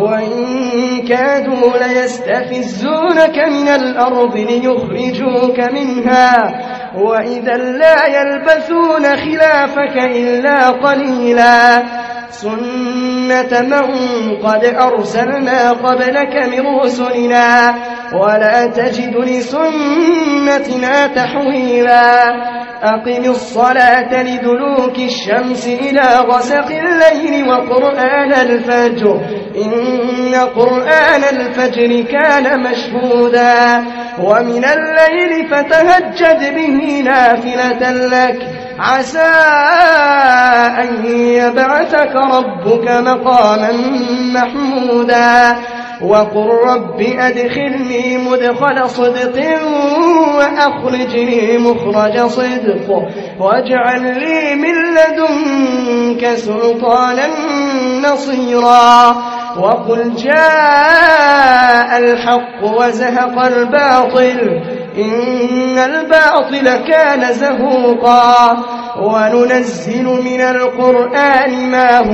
وإن كادوا ليستفزونك من الأرض ليخرجوك منها وإذا لا يلبثون خلافك إلا قليلا سنة من قد أرسلنا قبلك من رسلنا ولا تجد لسنتنا تحويلا أقم الصلاة لدلوك الشمس إلى غسق الليل وقرآن الفجر إن قرآن الفجر كان مشهودا ومن الليل فتهجد به نافلة لك عسى أن يبعثك ربك مقاما محمودا وقل رب أدخلني مدخل صدق وأخرجني مخرج صدق واجعل لي من لدنك سلطانا نصيرا وقل جاء الحق وزهق الباطل إن الباطل كان زهوقا وننزل من القرآن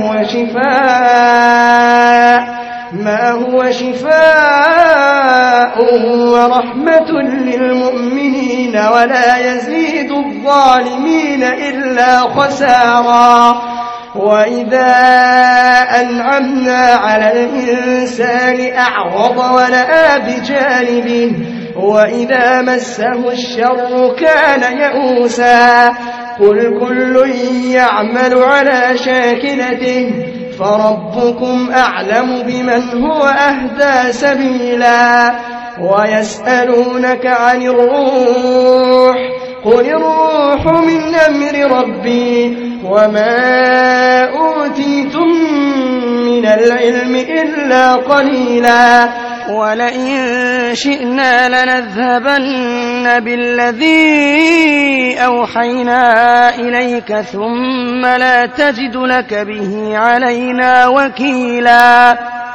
ما هو شفاء ورحمة للمؤمنين ولا يزيد الظالمين إلا خسارا وإذا أنعمنا على الإنسان أعرض ونأى بجانبه وإذا مسه الشر كان يئوسا قل كل يعمل على شاكلته فربكم أعلم بمن هو أهدى سبيلا ويسألونك عن الروح قل الروح من أمر ربي وما أوتيتم من العلم إلا قليلا ولئن شئنا لنذهبن بالذي أوحينا إليك ثم لا تجد لك به علينا وكيلا